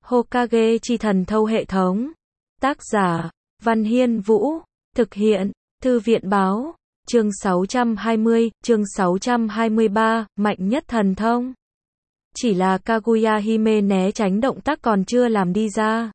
Hokage chi thần thâu hệ thống. Tác giả, Văn Hiên Vũ. Thực hiện, Thư viện báo. Chương 620, chương 623, mạnh nhất thần thông. Chỉ là Kaguya Hime né tránh động tác còn chưa làm đi ra.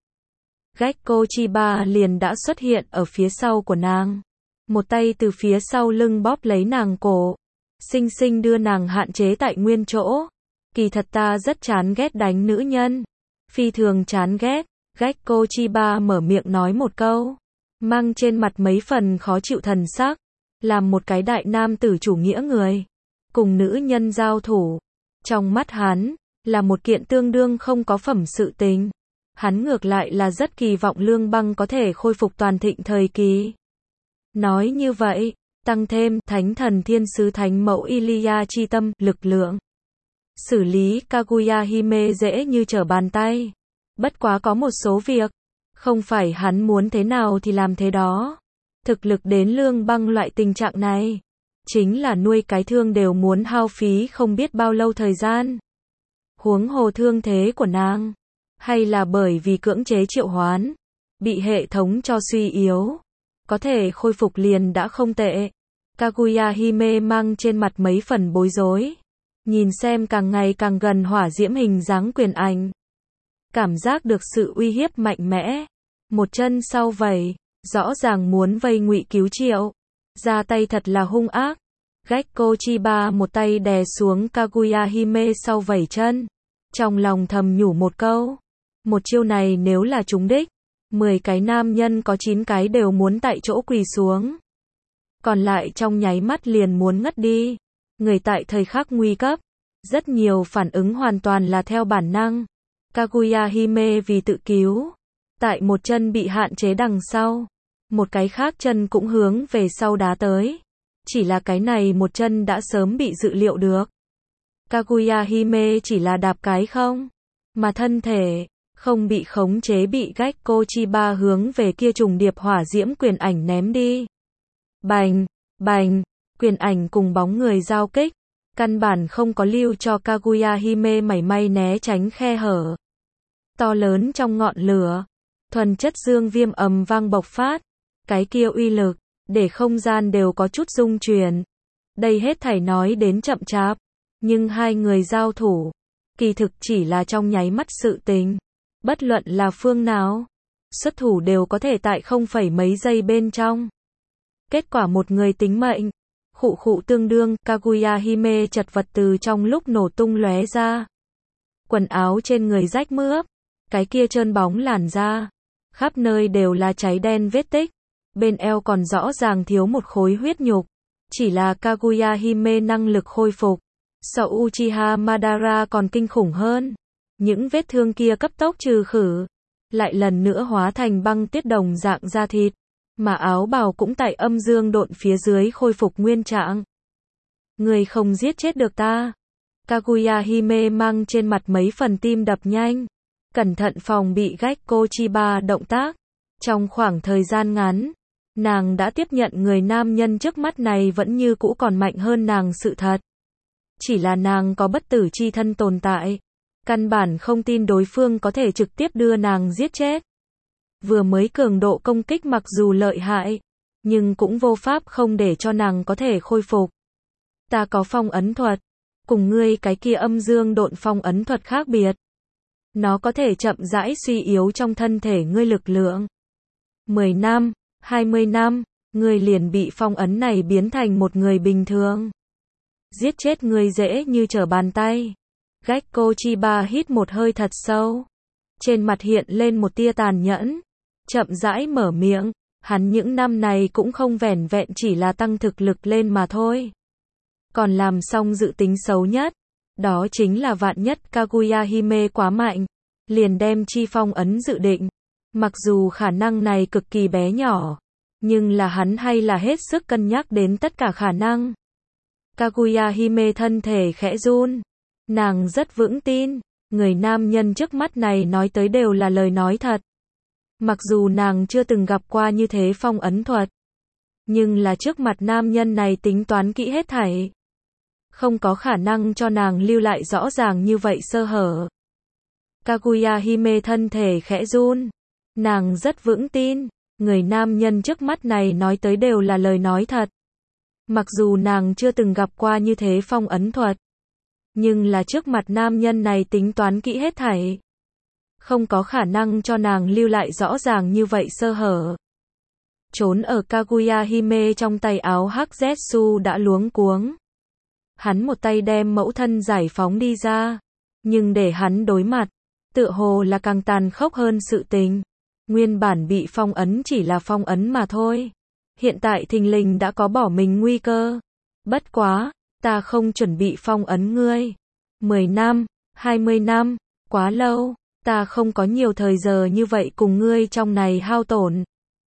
Gekko Chiba liền đã xuất hiện ở phía sau của nàng. Một tay từ phía sau lưng bóp lấy nàng cổ. Xinh xinh đưa nàng hạn chế tại nguyên chỗ. Kỳ thật ta rất chán ghét đánh nữ nhân. Phi thường chán ghét. Gekko Chiba mở miệng nói một câu. Mang trên mặt mấy phần khó chịu thần sắc. Làm một cái đại nam tử chủ nghĩa người. Cùng nữ nhân giao thủ. Trong mắt hắn, là một kiện tương đương không có phẩm sự tình. Hắn ngược lại là rất kỳ vọng Lương Băng có thể khôi phục toàn thịnh thời kỳ. Nói như vậy, tăng thêm Thánh Thần Thiên Sứ Thánh Mẫu Iliya chi tâm, lực lượng. Xử lý Kaguya Hime dễ như trở bàn tay. Bất quá có một số việc, không phải hắn muốn thế nào thì làm thế đó. Thực lực đến Lương Băng loại tình trạng này, chính là nuôi cái thương đều muốn hao phí không biết bao lâu thời gian. Huống hồ thương thế của nàng, hay là bởi vì cưỡng chế triệu hoán, bị hệ thống cho suy yếu, có thể khôi phục liền đã không tệ. Kaguya Hime mang trên mặt mấy phần bối rối, nhìn xem càng ngày càng gần hỏa diễm hình dáng quyền ảnh, cảm giác được sự uy hiếp mạnh mẽ. Một chân sau vẩy, rõ ràng muốn vây ngụy cứu triệu, ra tay thật là hung ác. Gekko Chiba một tay đè xuống Kaguya Hime sau vẩy chân, trong lòng thầm nhủ một câu, một chiêu này nếu là trúng đích, 10 cái nam nhân có 9 cái đều muốn tại chỗ quỳ xuống, còn lại trong nháy mắt liền muốn ngất đi. Người tại thời khắc nguy cấp, rất nhiều phản ứng hoàn toàn là theo bản năng. Kaguya Hime vì tự cứu, tại một chân bị hạn chế đằng sau, một cái khác chân cũng hướng về sau đá tới. Chỉ là cái này một chân đã sớm bị dự liệu được. Kaguya Hime chỉ là đạp cái không, mà thân thể không bị khống chế bị Gekko Chiba hướng về kia trùng điệp hỏa diễm quyền ảnh ném đi. Bành, bành, quyền ảnh cùng bóng người giao kích, căn bản không có lưu cho Kaguya Hime mảy may né tránh khe hở. To lớn trong ngọn lửa, thuần chất dương viêm ầm vang bộc phát, cái kia uy lực, để không gian đều có chút rung chuyển. Đây hết thảy nói đến chậm chạp, nhưng hai người giao thủ, kỳ thực chỉ là trong nháy mắt sự tình. Bất luận là phương nào, xuất thủ đều có thể tại không phẩy mấy giây bên trong. Kết quả một người tính mệnh, khụ khụ tương đương, Kaguya Hime chật vật từ trong lúc nổ tung lóe ra. Quần áo trên người rách mướp, cái kia trơn bóng làn da, khắp nơi đều là cháy đen vết tích, bên eo còn rõ ràng thiếu một khối huyết nhục. Chỉ là Kaguya Hime năng lực khôi phục so Uchiha Madara còn kinh khủng hơn. Những vết thương kia cấp tốc trừ khử, lại lần nữa hóa thành băng tuyết đồng dạng da thịt, mà áo bào cũng tại âm dương độn phía dưới khôi phục nguyên trạng. Người không giết chết được ta. Kaguya Hime mang trên mặt mấy phần tim đập nhanh, cẩn thận phòng bị Gekko Chiba động tác. Trong khoảng thời gian ngắn, nàng đã tiếp nhận người nam nhân trước mắt này vẫn như cũ còn mạnh hơn nàng sự thật. Chỉ là nàng có bất tử chi thân tồn tại, căn bản không tin đối phương có thể trực tiếp đưa nàng giết chết. Vừa mới cường độ công kích mặc dù lợi hại, nhưng cũng vô pháp không để cho nàng có thể khôi phục. Ta có phong ấn thuật, cùng ngươi cái kia âm dương độn phong ấn thuật khác biệt. Nó có thể chậm rãi suy yếu trong thân thể ngươi lực lượng. 10 năm, 20 năm, ngươi liền bị phong ấn này biến thành một người bình thường. Giết chết ngươi dễ như trở bàn tay. Gekko Chiba hít một hơi thật sâu, trên mặt hiện lên một tia tàn nhẫn, chậm rãi mở miệng, hắn những năm này cũng không vẻn vẹn chỉ là tăng thực lực lên mà thôi. Còn làm xong dự tính xấu nhất, đó chính là vạn nhất Kaguya Hime quá mạnh, liền đem chi phong ấn dự định. Mặc dù khả năng này cực kỳ bé nhỏ, nhưng là hắn hay là hết sức cân nhắc đến tất cả khả năng. Kaguya Hime thân thể khẽ run. Nàng rất vững tin, người nam nhân trước mắt này nói tới đều là lời nói thật. Mặc dù nàng chưa từng gặp qua như thế phong ấn thuật, nhưng là trước mặt nam nhân này tính toán kỹ hết thảy. Không có khả năng cho nàng lưu lại rõ ràng như vậy sơ hở. Kaguya Hime thân thể khẽ run. Nàng rất vững tin, người nam nhân trước mắt này nói tới đều là lời nói thật. Mặc dù nàng chưa từng gặp qua như thế phong ấn thuật, nhưng là trước mặt nam nhân này tính toán kỹ hết thảy. Không có khả năng cho nàng lưu lại rõ ràng như vậy sơ hở. Trốn ở Kaguya Hime trong tay áo hắc Zetsu đã luống cuống. Hắn một tay đem mẫu thân giải phóng đi ra, nhưng để hắn đối mặt, tựa hồ là càng tàn khốc hơn sự tình. Nguyên bản bị phong ấn chỉ là phong ấn mà thôi. Hiện tại thình lình đã có bỏ mình nguy cơ. Bất quá, ta không chuẩn bị phong ấn ngươi. 10 năm, 20 năm, quá lâu, ta không có nhiều thời giờ như vậy cùng ngươi trong này hao tổn.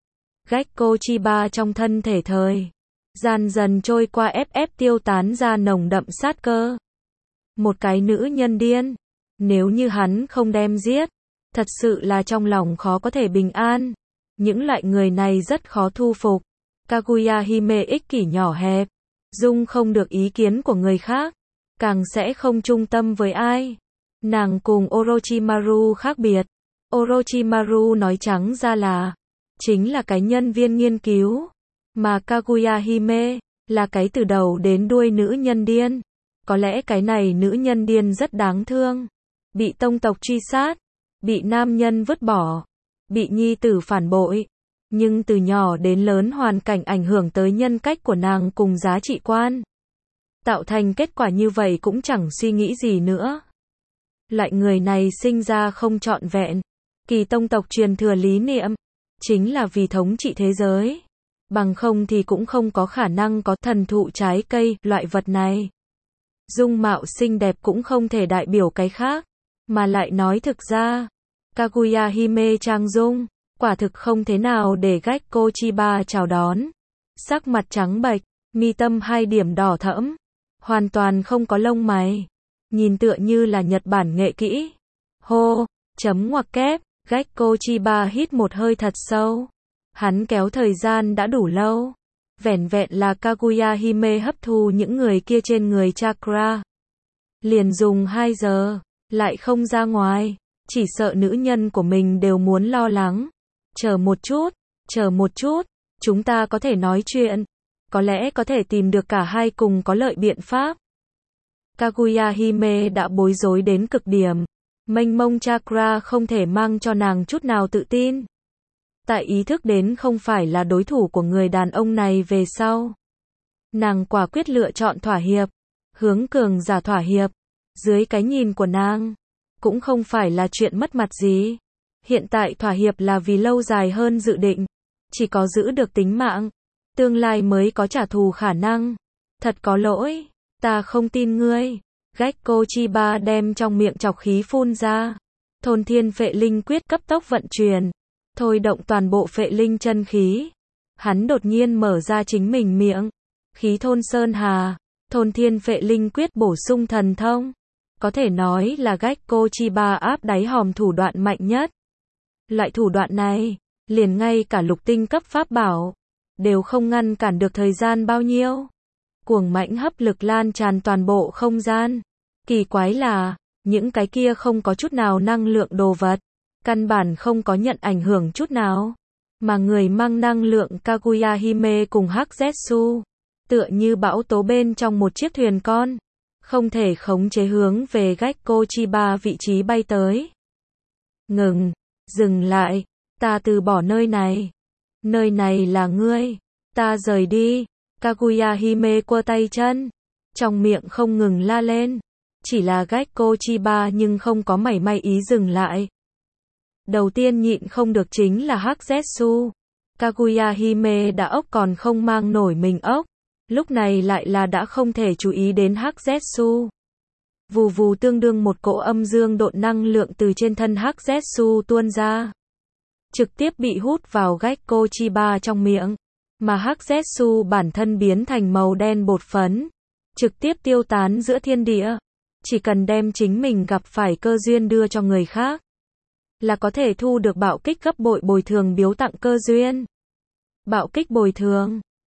Gekko Chiba trong thân thể thời gian dần trôi qua ép tiêu tán ra nồng đậm sát cơ. Một cái nữ nhân điên, nếu như hắn không đem giết, thật sự là trong lòng khó có thể bình an. Những loại người này rất khó thu phục. Kaguya Hime ích kỷ nhỏ hẹp, dung không được ý kiến của người khác, càng sẽ không trung tâm với ai. Nàng cùng Orochimaru khác biệt. Orochimaru nói trắng ra là chính là cái nhân viên nghiên cứu, mà Kaguya Hime là cái từ đầu đến đuôi nữ nhân điên. Có lẽ cái này nữ nhân điên rất đáng thương, bị tông tộc truy sát, bị nam nhân vứt bỏ, bị nhi tử phản bội, nhưng từ nhỏ đến lớn hoàn cảnh ảnh hưởng tới nhân cách của nàng cùng giá trị quan. Tạo thành kết quả như vậy cũng chẳng suy nghĩ gì nữa. Loại người này sinh ra không trọn vẹn. Kỳ tông tộc truyền thừa lý niệm chính là vì thống trị thế giới, bằng không thì cũng không có khả năng có thần thụ trái cây, loại vật này. Dung mạo xinh đẹp cũng không thể đại biểu cái khác, mà lại nói thực ra, Kaguya Hime trang dung, quả thực không thế nào để Gekko Chiba chào đón. Sắc mặt trắng bệch, mi tâm 2 điểm đỏ thẫm, hoàn toàn không có lông mày, nhìn tựa như là Nhật Bản nghệ kỹ. Hô, chấm ngoặc kép, Gekko Chiba hít một hơi thật sâu. Hắn kéo thời gian đã đủ lâu. Vẻn vẹn là Kaguya Hime hấp thu những người kia trên người chakra. Liền dùng 2 giờ, lại không ra ngoài. Chỉ sợ nữ nhân của mình đều muốn lo lắng. Chờ một chút, chúng ta có thể nói chuyện. Có lẽ có thể tìm được cả hai cùng có lợi biện pháp. Kaguya Hime đã bối rối đến cực điểm. Mênh mông chakra không thể mang cho nàng chút nào tự tin. Tại ý thức đến không phải là đối thủ của người đàn ông này về sau, nàng quả quyết lựa chọn thỏa hiệp, hướng cường giả thỏa hiệp. Dưới cái nhìn của nàng, cũng không phải là chuyện mất mặt gì. Hiện tại thỏa hiệp là vì lâu dài hơn dự định. Chỉ có giữ được tính mạng, tương lai mới có trả thù khả năng. Thật có lỗi, ta không tin ngươi. Gekko Chiba đem trong miệng trọc khí phun ra. Thôn thiên phệ linh quyết cấp tốc vận chuyển, thôi động toàn bộ phệ linh chân khí. Hắn đột nhiên mở ra chính mình miệng. Khí thôn sơn hà, thôn thiên phệ linh quyết bổ sung thần thông. Có thể nói là Gekko Chiba áp đáy hòm thủ đoạn mạnh nhất. Loại thủ đoạn này, liền ngay cả lục tinh cấp pháp bảo, đều không ngăn cản được thời gian bao nhiêu. Cuồng mãnh hấp lực lan tràn toàn bộ không gian. Kỳ quái là, những cái kia không có chút nào năng lượng đồ vật, căn bản không có nhận ảnh hưởng chút nào. Mà người mang năng lượng Kaguya Hime cùng hắc Zetsu, tựa như bão tố bên trong một chiếc thuyền con, không thể khống chế hướng về Gekko Chiba vị trí bay tới. Dừng lại, ta từ bỏ nơi này. Nơi này là ngươi, ta rời đi. Kaguya Hime quơ tay chân, trong miệng không ngừng la lên. Chỉ là Gekko Chiba nhưng không có mảy may ý dừng lại. Đầu tiên nhịn không được chính là hắc Zetsu. Kaguya Hime đã ốc còn không mang nổi mình ốc. Lúc này lại là đã không thể chú ý đến hắc Zetsu. Vù vù tương đương một cỗ âm dương độn năng lượng từ trên thân hắc Zetsu tuôn ra. Trực tiếp bị hút vào Gekko Chiba trong miệng. Mà hắc Zetsu bản thân biến thành màu đen bột phấn. Trực tiếp tiêu tán giữa thiên địa. Chỉ cần đem chính mình gặp phải cơ duyên đưa cho người khác, là có thể thu được bạo kích gấp bội bồi thường biếu tặng cơ duyên. Bạo kích bồi thường.